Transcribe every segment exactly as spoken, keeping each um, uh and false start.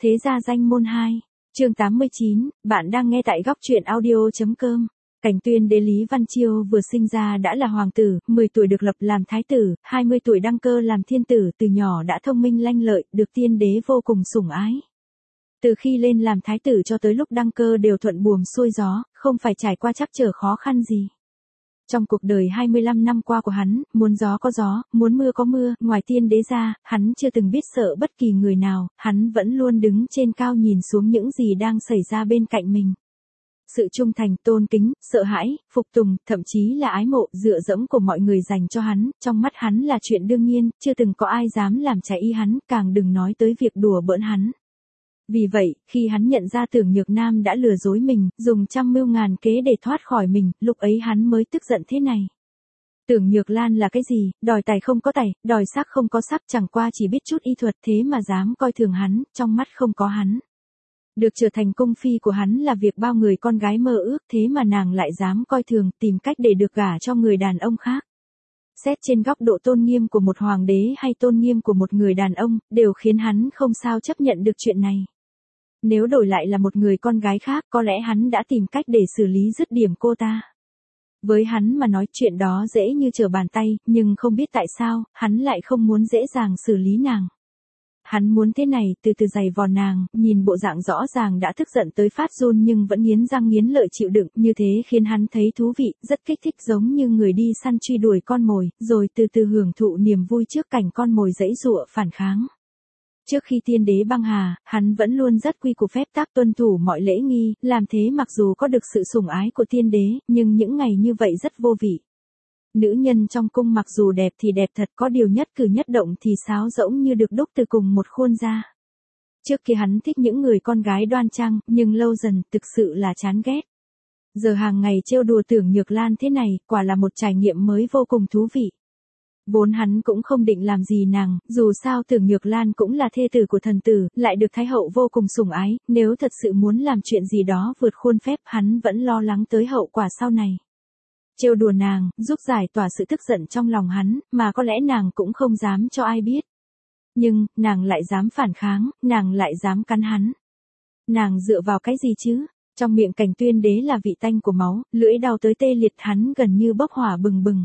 Thế gia danh môn hai, chương tám mươi chín, bạn đang nghe tại góc truyện audio.com. Cảnh Tuyên đế Lý Văn Chiêu vừa sinh ra đã là hoàng tử, mười tuổi được lập làm thái tử, hai mươi tuổi đăng cơ làm thiên tử, từ nhỏ đã thông minh lanh lợi, được tiên đế vô cùng sủng ái. Từ khi lên làm thái tử cho tới lúc đăng cơ đều thuận buồm xuôi gió, không phải trải qua trắc trở khó khăn gì. Trong cuộc đời hai mươi lăm năm qua của hắn, muốn gió có gió, muốn mưa có mưa, ngoài tiên đế ra, hắn chưa từng biết sợ bất kỳ người nào, hắn vẫn luôn đứng trên cao nhìn xuống những gì đang xảy ra bên cạnh mình. Sự trung thành, tôn kính, sợ hãi, phục tùng, thậm chí là ái mộ, dựa dẫm của mọi người dành cho hắn, trong mắt hắn là chuyện đương nhiên, chưa từng có ai dám làm trái ý hắn, càng đừng nói tới việc đùa bỡn hắn. Vì vậy, khi hắn nhận ra Tưởng Nhược Nam đã lừa dối mình, dùng trăm mưu ngàn kế để thoát khỏi mình, lúc ấy hắn mới tức giận thế này. Tưởng Nhược Lan là cái gì, đòi tài không có tài, đòi sắc không có sắc, chẳng qua chỉ biết chút y thuật thế mà dám coi thường hắn, trong mắt không có hắn. Được trở thành cung phi của hắn là việc bao người con gái mơ ước, thế mà nàng lại dám coi thường, tìm cách để được gả cho người đàn ông khác. Xét trên góc độ tôn nghiêm của một hoàng đế hay tôn nghiêm của một người đàn ông, đều khiến hắn không sao chấp nhận được chuyện này. Nếu đổi lại là một người con gái khác, có lẽ hắn đã tìm cách để xử lý dứt điểm cô ta. Với hắn mà nói chuyện đó dễ như trở bàn tay, nhưng không biết tại sao, hắn lại không muốn dễ dàng xử lý nàng. Hắn muốn thế này, từ từ giày vò nàng, nhìn bộ dạng rõ ràng đã tức giận tới phát run nhưng vẫn nghiến răng nghiến lợi chịu đựng, như thế khiến hắn thấy thú vị, rất kích thích, giống như người đi săn truy đuổi con mồi, rồi từ từ hưởng thụ niềm vui trước cảnh con mồi giãy giụa phản kháng. Trước khi tiên đế băng hà, hắn vẫn luôn rất quy củ phép tắc, tuân thủ mọi lễ nghi, làm thế mặc dù có được sự sủng ái của tiên đế, nhưng những ngày như vậy rất vô vị. Nữ nhân trong cung mặc dù đẹp thì đẹp thật, có điều nhất cử nhất động thì sáo rỗng như được đúc từ cùng một khuôn da. Trước kia hắn thích những người con gái đoan trang, nhưng lâu dần thực sự là chán ghét. Giờ hàng ngày trêu đùa Tưởng Nhược Lan thế này, quả là một trải nghiệm mới vô cùng thú vị. Vốn hắn cũng không định làm gì nàng, dù sao Tưởng Nhược Lan cũng là thê tử của thần tử, lại được thái hậu vô cùng sủng ái, nếu thật sự muốn làm chuyện gì đó vượt khuôn phép, hắn vẫn lo lắng tới hậu quả sau này. Trêu đùa nàng, giúp giải tỏa sự tức giận trong lòng hắn, mà có lẽ nàng cũng không dám cho ai biết. Nhưng, nàng lại dám phản kháng, nàng lại dám cắn hắn. Nàng dựa vào cái gì chứ? Trong miệng Cảnh Tuyên đế là vị tanh của máu, lưỡi đau tới tê liệt, hắn gần như bốc hỏa bừng bừng.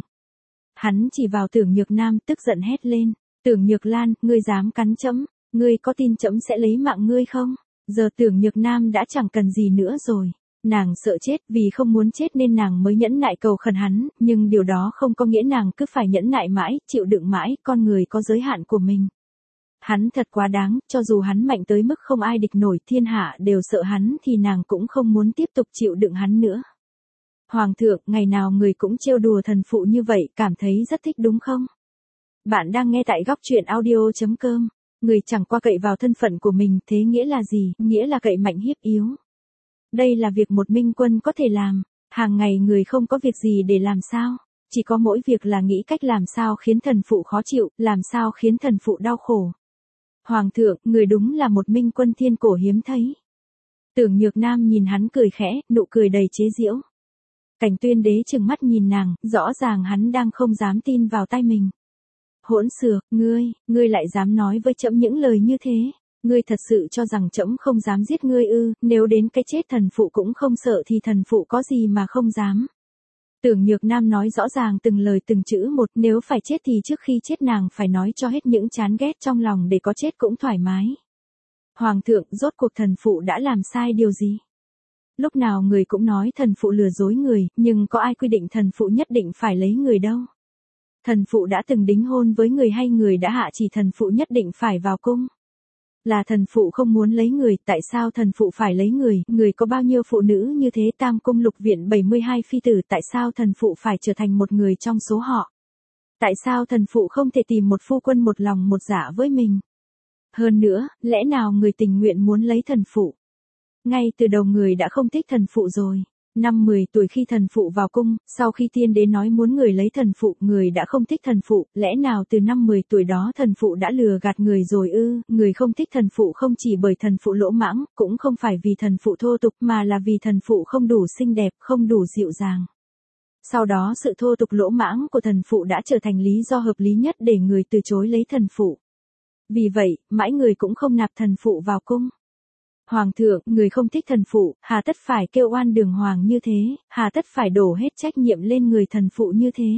Hắn chỉ vào Tưởng Nhược Nam, tức giận hét lên, Tưởng Nhược Lan, ngươi dám cắn trẫm, ngươi có tin trẫm sẽ lấy mạng ngươi không? Giờ Tưởng Nhược Nam đã chẳng cần gì nữa rồi. Nàng sợ chết, vì không muốn chết nên nàng mới nhẫn nại cầu khẩn hắn, nhưng điều đó không có nghĩa nàng cứ phải nhẫn nại mãi, chịu đựng mãi, con người có giới hạn của mình. Hắn thật quá đáng, cho dù hắn mạnh tới mức không ai địch nổi, thiên hạ đều sợ hắn thì nàng cũng không muốn tiếp tục chịu đựng hắn nữa. Hoàng thượng, ngày nào người cũng trêu đùa thần phụ như vậy, cảm thấy rất thích đúng không? Bạn đang nghe tại góc truyện audio.com. Người chẳng qua cậy vào thân phận của mình, thế nghĩa là gì? Nghĩa là cậy mạnh hiếp yếu. Đây là việc một minh quân có thể làm. Hàng ngày người không có việc gì để làm sao? Chỉ có mỗi việc là nghĩ cách làm sao khiến thần phụ khó chịu, làm sao khiến thần phụ đau khổ. Hoàng thượng, người đúng là một minh quân thiên cổ hiếm thấy. Tưởng Nhược Nam nhìn hắn cười khẽ, nụ cười đầy chế giễu. Cảnh Tuyên đế trừng mắt nhìn nàng, rõ ràng hắn đang không dám tin vào tai mình. Hỗn xược, ngươi, ngươi lại dám nói với trẫm những lời như thế. Ngươi thật sự cho rằng trẫm không dám giết ngươi ư? Nếu đến cái chết thần phụ cũng không sợ thì thần phụ có gì mà không dám. Tưởng Nhược Nam nói rõ ràng từng lời từng chữ một, nếu phải chết thì trước khi chết nàng phải nói cho hết những chán ghét trong lòng để có chết cũng thoải mái. Hoàng thượng, rốt cuộc thần phụ đã làm sai điều gì? Lúc nào người cũng nói thần phụ lừa dối người, nhưng có ai quy định thần phụ nhất định phải lấy người đâu? Thần phụ đã từng đính hôn với người hay người đã hạ chỉ thần phụ nhất định phải vào cung? Là thần phụ không muốn lấy người, tại sao thần phụ phải lấy người? Người có bao nhiêu phụ nữ như thế, tam cung lục viện bảy mươi hai phi tử, tại sao thần phụ phải trở thành một người trong số họ? Tại sao thần phụ không thể tìm một phu quân một lòng một dạ với mình? Hơn nữa, lẽ nào người tình nguyện muốn lấy thần phụ? Ngay từ đầu người đã không thích thần phụ rồi. Năm mười tuổi khi thần phụ vào cung, sau khi tiên đế nói muốn người lấy thần phụ, người đã không thích thần phụ, lẽ nào từ năm mười tuổi đó thần phụ đã lừa gạt người rồi ư? Người không thích thần phụ không chỉ bởi thần phụ lỗ mãng, cũng không phải vì thần phụ thô tục mà là vì thần phụ không đủ xinh đẹp, không đủ dịu dàng. Sau đó sự thô tục lỗ mãng của thần phụ đã trở thành lý do hợp lý nhất để người từ chối lấy thần phụ. Vì vậy, mãi người cũng không nạp thần phụ vào cung. Hoàng thượng, người không thích thần phụ, hà tất phải kêu oan đường hoàng như thế, hà tất phải đổ hết trách nhiệm lên người thần phụ như thế.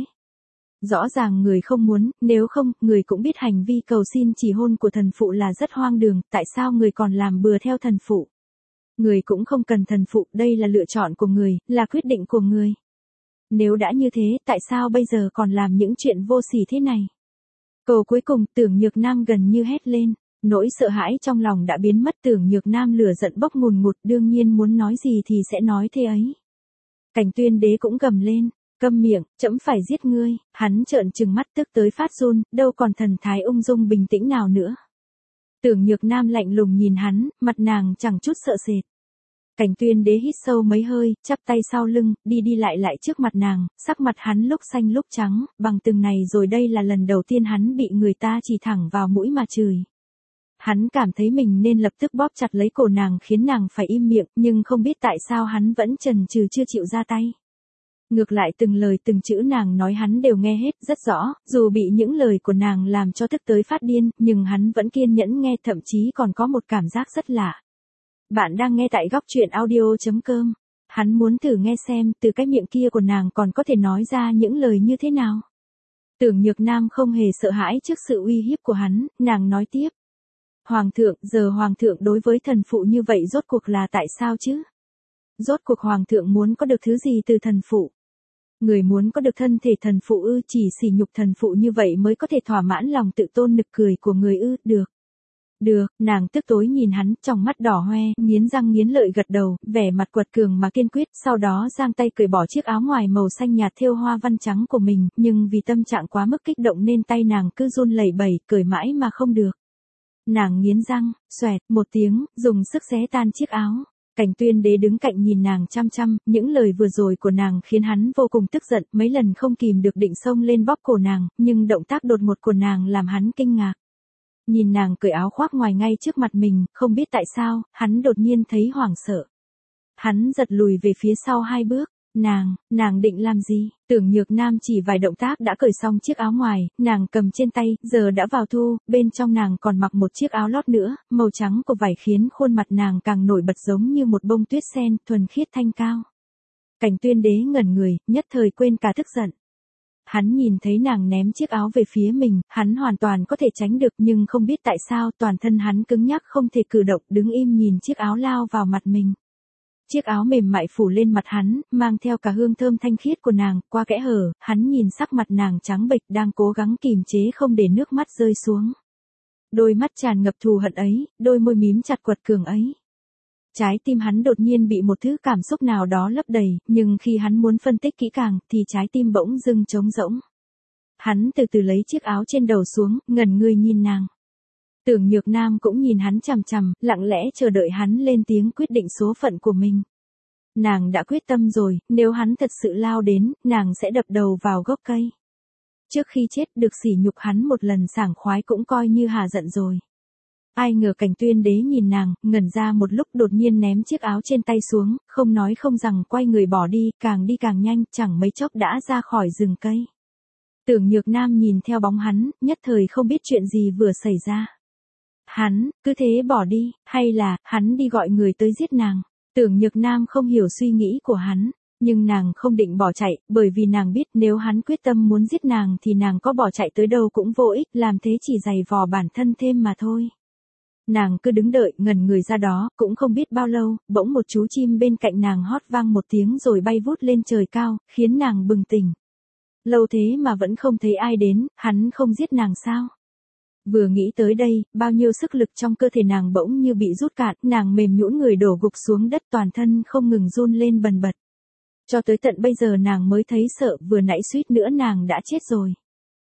Rõ ràng người không muốn, nếu không, người cũng biết hành vi cầu xin chỉ hôn của thần phụ là rất hoang đường, tại sao người còn làm bừa theo thần phụ? Người cũng không cần thần phụ, đây là lựa chọn của người, là quyết định của người. Nếu đã như thế, tại sao bây giờ còn làm những chuyện vô sỉ thế này? Câu cuối cùng, Tưởng Nhược Nam gần như hét lên, nỗi sợ hãi trong lòng đã biến mất. Tưởng Nhược Nam lửa giận bốc ngùn ngụt, đương nhiên muốn nói gì thì sẽ nói thế ấy. Cảnh Tuyên Đế cũng gầm lên, câm miệng, trẫm phải giết ngươi. Hắn trợn trừng mắt tức tới phát run, đâu còn thần thái ung dung bình tĩnh nào nữa. Tưởng Nhược Nam lạnh lùng nhìn hắn, mặt nàng chẳng chút sợ sệt. Cảnh Tuyên Đế hít sâu mấy hơi, chắp tay sau lưng, đi đi lại lại trước mặt nàng, sắc mặt hắn lúc xanh lúc trắng, bằng từng này rồi đây là lần đầu tiên hắn bị người ta chỉ thẳng vào mũi mà chửi. Hắn cảm thấy mình nên lập tức bóp chặt lấy cổ nàng khiến nàng phải im miệng, nhưng không biết tại sao hắn vẫn chần chừ chưa chịu ra tay. Ngược lại từng lời từng chữ nàng nói hắn đều nghe hết rất rõ, dù bị những lời của nàng làm cho tức tới phát điên, nhưng hắn vẫn kiên nhẫn nghe, thậm chí còn có một cảm giác rất lạ. Bạn đang nghe tại góc truyện audio chấm com. Hắn muốn thử nghe xem từ cái miệng kia của nàng còn có thể nói ra những lời như thế nào. Tưởng Nhược Nam không hề sợ hãi trước sự uy hiếp của hắn, nàng nói tiếp. Hoàng thượng, giờ Hoàng thượng đối với thần phụ như vậy rốt cuộc là tại sao chứ? Rốt cuộc Hoàng thượng muốn có được thứ gì từ thần phụ? Người muốn có được thân thể thần phụ ư? Chỉ sỉ nhục thần phụ như vậy mới có thể thỏa mãn lòng tự tôn nực cười của người ư? Được. Được, nàng tức tối nhìn hắn, trong mắt đỏ hoe, nghiến răng nghiến lợi gật đầu, vẻ mặt quật cường mà kiên quyết, sau đó giang tay cởi bỏ chiếc áo ngoài màu xanh nhạt thêu hoa văn trắng của mình, nhưng vì tâm trạng quá mức kích động nên tay nàng cứ run lẩy bẩy, cởi mãi mà không được. Nàng nghiến răng, xoẹt, một tiếng, dùng sức xé tan chiếc áo. Cảnh Tuyên Đế đứng cạnh nhìn nàng chăm chăm, những lời vừa rồi của nàng khiến hắn vô cùng tức giận, mấy lần không kìm được định xông lên bóp cổ nàng, nhưng động tác đột ngột của nàng làm hắn kinh ngạc. Nhìn nàng cởi áo khoác ngoài ngay trước mặt mình, không biết tại sao, hắn đột nhiên thấy hoảng sợ. Hắn giật lùi về phía sau hai bước, nàng, nàng định làm gì? Tưởng Nhược Nam chỉ vài động tác đã cởi xong chiếc áo ngoài, nàng cầm trên tay, giờ đã vào thu, bên trong nàng còn mặc một chiếc áo lót nữa, màu trắng của vải khiến khuôn mặt nàng càng nổi bật giống như một bông tuyết sen, thuần khiết thanh cao. Cảnh Tuyên Đế ngẩn người, nhất thời quên cả tức giận. Hắn nhìn thấy nàng ném chiếc áo về phía mình, hắn hoàn toàn có thể tránh được nhưng không biết tại sao toàn thân hắn cứng nhắc không thể cử động, đứng im nhìn chiếc áo lao vào mặt mình. Chiếc áo mềm mại phủ lên mặt hắn, mang theo cả hương thơm thanh khiết của nàng, qua kẽ hở, hắn nhìn sắc mặt nàng trắng bệch đang cố gắng kìm chế không để nước mắt rơi xuống. Đôi mắt tràn ngập thù hận ấy, đôi môi mím chặt quật cường ấy. Trái tim hắn đột nhiên bị một thứ cảm xúc nào đó lấp đầy, nhưng khi hắn muốn phân tích kỹ càng, thì trái tim bỗng dưng trống rỗng. Hắn từ từ lấy chiếc áo trên đầu xuống, ngẩn người nhìn nàng. Tưởng Nhược Nam cũng nhìn hắn chằm chằm, lặng lẽ chờ đợi hắn lên tiếng quyết định số phận của mình. Nàng đã quyết tâm rồi, nếu hắn thật sự lao đến, nàng sẽ đập đầu vào gốc cây. Trước khi chết được sỉ nhục hắn một lần sảng khoái cũng coi như hà giận rồi. Ai ngờ Cảnh Tuyên Đế nhìn nàng, ngẩn ra một lúc đột nhiên ném chiếc áo trên tay xuống, không nói không rằng quay người bỏ đi, càng đi càng nhanh, chẳng mấy chốc đã ra khỏi rừng cây. Tưởng Nhược Nam nhìn theo bóng hắn, nhất thời không biết chuyện gì vừa xảy ra. Hắn, cứ thế bỏ đi, hay là, hắn đi gọi người tới giết nàng. Tưởng Nhược Nam không hiểu suy nghĩ của hắn, nhưng nàng không định bỏ chạy, bởi vì nàng biết nếu hắn quyết tâm muốn giết nàng thì nàng có bỏ chạy tới đâu cũng vô ích, làm thế chỉ giày vò bản thân thêm mà thôi. Nàng cứ đứng đợi, ngẩn người ra đó, cũng không biết bao lâu, bỗng một chú chim bên cạnh nàng hót vang một tiếng rồi bay vút lên trời cao, khiến nàng bừng tỉnh. Lâu thế mà vẫn không thấy ai đến, hắn không giết nàng sao? Vừa nghĩ tới đây, bao nhiêu sức lực trong cơ thể nàng bỗng như bị rút cạn, nàng mềm nhũn người đổ gục xuống đất, toàn thân không ngừng run lên bần bật. Cho tới tận bây giờ nàng mới thấy sợ, vừa nãy suýt nữa nàng đã chết rồi.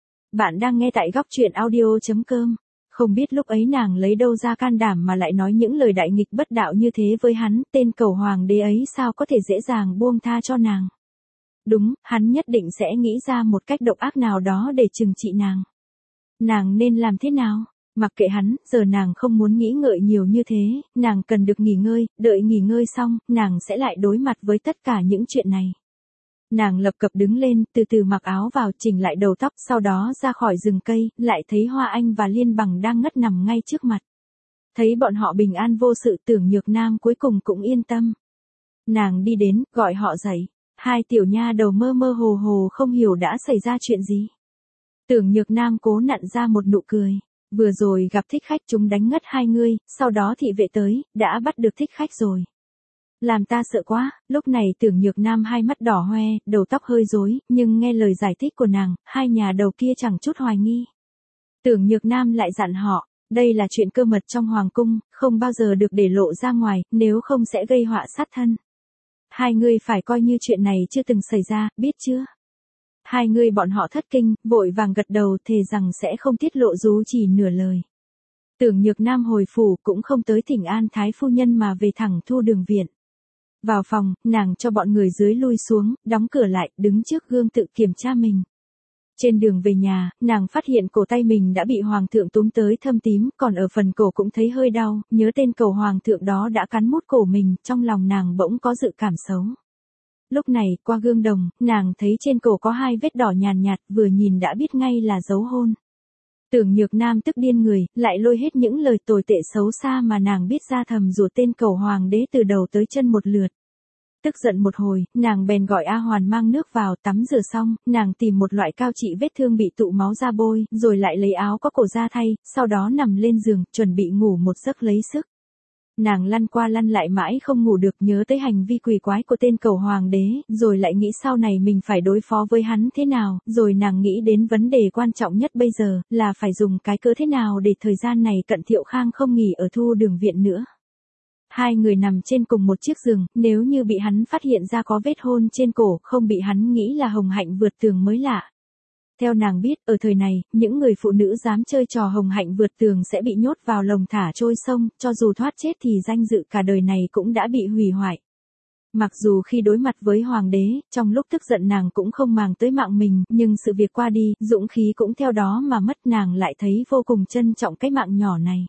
Bạn đang nghe tại góc truyện audio chấm com. Không biết lúc ấy nàng lấy đâu ra can đảm mà lại nói những lời đại nghịch bất đạo như thế với hắn, tên cầu hoàng đế ấy sao có thể dễ dàng buông tha cho nàng. Đúng, hắn nhất định sẽ nghĩ ra một cách độc ác nào đó để trừng trị nàng. Nàng nên làm thế nào? Mặc kệ hắn, giờ nàng không muốn nghĩ ngợi nhiều như thế, nàng cần được nghỉ ngơi, đợi nghỉ ngơi xong, nàng sẽ lại đối mặt với tất cả những chuyện này. Nàng lập cập đứng lên, từ từ mặc áo vào, chỉnh lại đầu tóc, sau đó ra khỏi rừng cây, lại thấy Hoa Anh và Liên Bằng đang ngất nằm ngay trước mặt. Thấy bọn họ bình an vô sự, Tưởng Nhược Nam cuối cùng cũng yên tâm. Nàng đi đến, gọi họ dậy. Hai tiểu nha đầu mơ mơ hồ hồ không hiểu đã xảy ra chuyện gì. Tưởng Nhược Nam cố nặn ra một nụ cười. Vừa rồi gặp thích khách chúng đánh ngất hai ngươi, sau đó thị vệ tới, đã bắt được thích khách rồi. Làm ta sợ quá, lúc này Tưởng Nhược Nam hai mắt đỏ hoe, đầu tóc hơi rối, nhưng nghe lời giải thích của nàng, hai nhà đầu kia chẳng chút hoài nghi. Tưởng Nhược Nam lại dặn họ, đây là chuyện cơ mật trong hoàng cung, không bao giờ được để lộ ra ngoài, nếu không sẽ gây họa sát thân. Hai người phải coi như chuyện này chưa từng xảy ra, biết chưa? Hai người bọn họ thất kinh, vội vàng gật đầu thề rằng sẽ không tiết lộ dù chỉ nửa lời. Tưởng Nhược Nam hồi phủ cũng không tới thỉnh an thái phu nhân mà về thẳng Thu Đường viện. Vào phòng, nàng cho bọn người dưới lui xuống, đóng cửa lại, đứng trước gương tự kiểm tra mình. Trên đường về nhà, nàng phát hiện cổ tay mình đã bị hoàng thượng túm tới thâm tím, còn ở phần cổ cũng thấy hơi đau, nhớ tên cầu hoàng thượng đó đã cắn mút cổ mình, trong lòng nàng bỗng có dự cảm xấu. Lúc này, qua gương đồng, nàng thấy trên cổ có hai vết đỏ nhàn nhạt, vừa nhìn đã biết ngay là dấu hôn. Tưởng Nhược Nam tức điên người, lại lôi hết những lời tồi tệ xấu xa mà nàng biết ra thầm rủa tên cầu hoàng đế từ đầu tới chân một lượt. Tức giận một hồi, nàng bèn gọi A Hoàn mang nước vào tắm rửa xong, nàng tìm một loại cao trị vết thương bị tụ máu ra bôi, rồi lại lấy áo có cổ ra thay, sau đó nằm lên giường, chuẩn bị ngủ một giấc lấy sức. Nàng lăn qua lăn lại mãi không ngủ được, nhớ tới hành vi quỷ quái của tên cầu hoàng đế, rồi lại nghĩ sau này mình phải đối phó với hắn thế nào, rồi nàng nghĩ đến vấn đề quan trọng nhất bây giờ, là phải dùng cái cớ thế nào để thời gian này Cận Thiệu Khang không nghỉ ở Thu Đường viện nữa. Hai người nằm trên cùng một chiếc giường, nếu như bị hắn phát hiện ra có vết hôn trên cổ, không bị hắn nghĩ là Hồng Hạnh vượt tường mới lạ. Theo nàng biết, ở thời này, những người phụ nữ dám chơi trò Hồng Hạnh vượt tường sẽ bị nhốt vào lồng thả trôi sông, cho dù thoát chết thì danh dự cả đời này cũng đã bị hủy hoại. Mặc dù khi đối mặt với hoàng đế, trong lúc tức giận nàng cũng không màng tới mạng mình, nhưng sự việc qua đi, dũng khí cũng theo đó mà mất, nàng lại thấy vô cùng trân trọng cái mạng nhỏ này.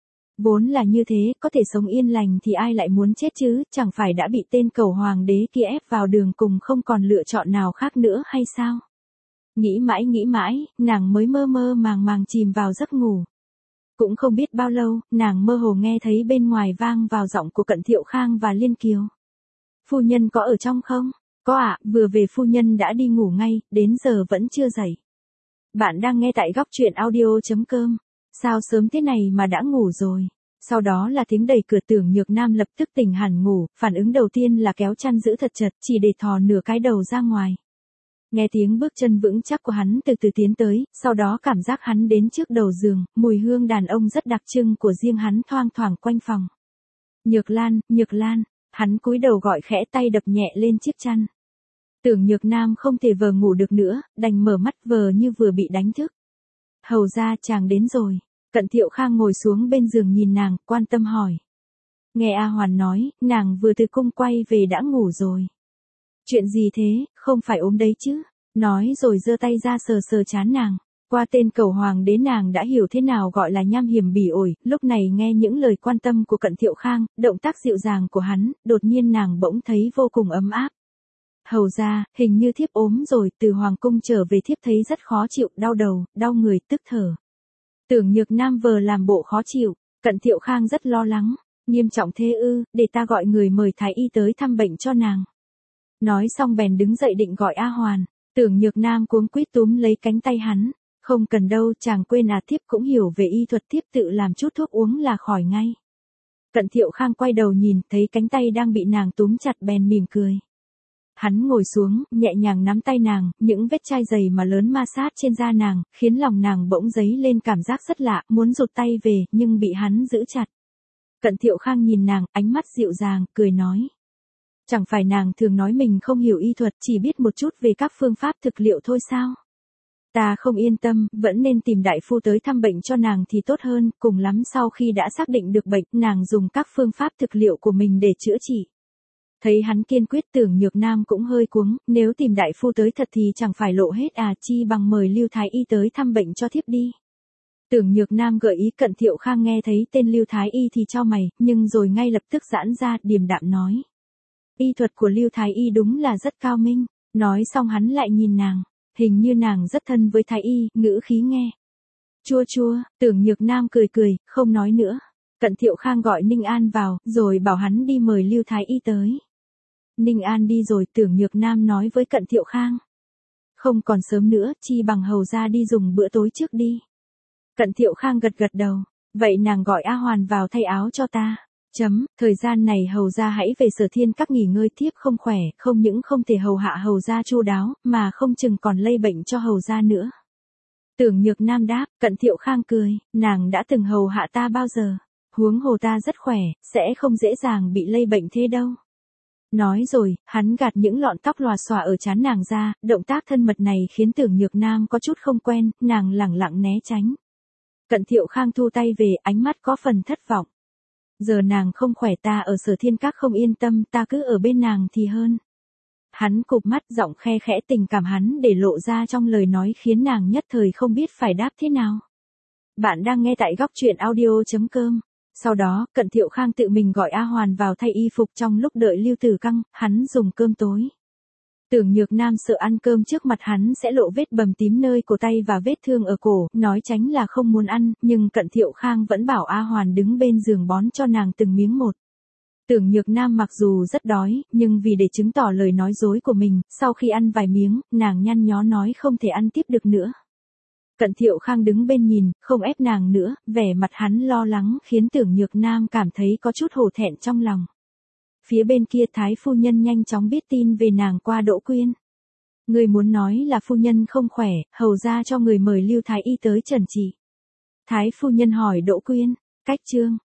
Vốn là như thế, có thể sống yên lành thì ai lại muốn chết chứ, chẳng phải đã bị tên cầu hoàng đế kia ép vào đường cùng không còn lựa chọn nào khác nữa hay sao? Nghĩ mãi nghĩ mãi, nàng mới mơ mơ màng màng chìm vào giấc ngủ. Cũng không biết bao lâu, nàng mơ hồ nghe thấy bên ngoài vang vào giọng của Cận Thiệu Khang và Liên Kiều. Phu nhân có ở trong không? Có ạ, à, vừa về phu nhân đã đi ngủ ngay, đến giờ vẫn chưa dậy. Bạn đang nghe tại góc truyện audio chấm com. Sao sớm thế này mà đã ngủ rồi? Sau đó là tiếng đẩy cửa. Tưởng Nhược Nam lập tức tỉnh hẳn ngủ, phản ứng đầu tiên là kéo chăn giữ thật chặt, chỉ để thò nửa cái đầu ra ngoài. Nghe tiếng bước chân vững chắc của hắn từ từ tiến tới, sau đó cảm giác hắn đến trước đầu giường, mùi hương đàn ông rất đặc trưng của riêng hắn thoang thoảng quanh phòng. Nhược Lan, Nhược Lan, hắn cúi đầu gọi khẽ, tay đập nhẹ lên chiếc chăn. Tưởng Nhược Nam không thể vờ ngủ được nữa, đành mở mắt vờ như vừa bị đánh thức. Hầu ra chàng đến rồi. Cận Thiệu Khang ngồi xuống bên giường nhìn nàng, quan tâm hỏi. Nghe A Hoàn nói, nàng vừa từ cung quay về đã ngủ rồi. Chuyện gì thế, không phải ốm đấy chứ? Nói rồi giơ tay ra sờ sờ trán nàng. Qua tên cầu hoàng đế nàng đã hiểu thế nào gọi là nham hiểm bỉ ổi, lúc này nghe những lời quan tâm của Cận Thiệu Khang, động tác dịu dàng của hắn, đột nhiên nàng bỗng thấy vô cùng ấm áp. Hầu ra, hình như thiếp ốm rồi, từ hoàng cung trở về thiếp thấy rất khó chịu, đau đầu, đau người, tức thở. Tưởng Nhược Nam vờ làm bộ khó chịu, Cận Thiệu Khang rất lo lắng. Nghiêm trọng thế ư, để ta gọi người mời thái y tới thăm bệnh cho nàng. Nói xong bèn đứng dậy định gọi A Hoàn. Tưởng Nhược Nam cuống quýt túm lấy cánh tay hắn. Không cần đâu, chàng quên à, thiếp cũng hiểu về y thuật, thiếp tự làm chút thuốc uống là khỏi ngay. Cận Thiệu Khang quay đầu nhìn, thấy cánh tay đang bị nàng túm chặt bèn mỉm cười. Hắn ngồi xuống, nhẹ nhàng nắm tay nàng, những vết chai dày mà lớn ma sát trên da nàng, khiến lòng nàng bỗng dấy lên cảm giác rất lạ, muốn rụt tay về, nhưng bị hắn giữ chặt. Cận Thiệu Khang nhìn nàng, ánh mắt dịu dàng, cười nói. Chẳng phải nàng thường nói mình không hiểu y thuật, chỉ biết một chút về các phương pháp thực liệu thôi sao? Ta không yên tâm, vẫn nên tìm đại phu tới thăm bệnh cho nàng thì tốt hơn, cùng lắm sau khi đã xác định được bệnh, nàng dùng các phương pháp thực liệu của mình để chữa trị. Thấy hắn kiên quyết, Tưởng Nhược Nam cũng hơi cuống, nếu tìm đại phu tới thật thì chẳng phải lộ hết à, chi bằng mời Lưu Thái Y tới thăm bệnh cho thiếp đi. Tưởng Nhược Nam gợi ý. Cận Thiệu Khang nghe thấy tên Lưu Thái Y thì chau mày, nhưng rồi ngay lập tức giãn ra, điềm đạm nói. Y thuật của Lưu Thái Y đúng là rất cao minh. Nói xong hắn lại nhìn nàng, hình như nàng rất thân với Thái Y, ngữ khí nghe chua chua. Tưởng Nhược Nam cười cười, không nói nữa. Cận Thiệu Khang gọi Ninh An vào, rồi bảo hắn đi mời Lưu Thái Y tới. Ninh An đi rồi, Tưởng Nhược Nam nói với Cận Thiệu Khang. Không còn sớm nữa, chi bằng hầu ra đi dùng bữa tối trước đi. Cận Thiệu Khang gật gật đầu, vậy nàng gọi A Hoàn vào thay áo cho ta. Chấm, thời gian này hầu ra hãy về Sở Thiên Các nghỉ ngơi tiếp, không khỏe, không những không thể hầu hạ hầu ra chu đáo, mà không chừng còn lây bệnh cho hầu ra nữa. Tưởng Nhược Nam đáp, Cận Thiệu Khang cười, nàng đã từng hầu hạ ta bao giờ, huống hồ ta rất khỏe, sẽ không dễ dàng bị lây bệnh thế đâu. Nói rồi, hắn gạt những lọn tóc lòa xòa ở trán nàng ra, động tác thân mật này khiến Tưởng Nhược Nam có chút không quen, nàng lẳng lặng né tránh. Cận Thiệu Khang thu tay về, ánh mắt có phần thất vọng. Giờ nàng không khỏe, ta ở Sở Thiên Các không yên tâm, ta cứ ở bên nàng thì hơn. Hắn cụp mắt, giọng khe khẽ, tình cảm hắn để lộ ra trong lời nói khiến nàng nhất thời không biết phải đáp thế nào. Bạn đang nghe tại góc truyện audio chấm com. Sau đó, Cận Thiệu Khang tự mình gọi A Hoàn vào thay y phục. Trong lúc đợi Lưu Tử Căng, hắn dùng cơm tối. Tưởng Nhược Nam sợ ăn cơm trước mặt hắn sẽ lộ vết bầm tím nơi cổ tay và vết thương ở cổ, nói tránh là không muốn ăn, nhưng Cận Thiệu Khang vẫn bảo A Hoàn đứng bên giường bón cho nàng từng miếng một. Tưởng Nhược Nam mặc dù rất đói, nhưng vì để chứng tỏ lời nói dối của mình, sau khi ăn vài miếng, nàng nhăn nhó nói không thể ăn tiếp được nữa. Cận Thiệu Khang đứng bên nhìn, không ép nàng nữa, vẻ mặt hắn lo lắng khiến Tưởng Nhược Nam cảm thấy có chút hổ thẹn trong lòng. Phía bên kia Thái phu nhân nhanh chóng biết tin về nàng qua Đỗ Quyên. Người muốn nói là phu nhân không khỏe, hầu ra cho người mời Lưu Thái Y tới trần trị. Thái phu nhân hỏi Đỗ Quyên, cách trương,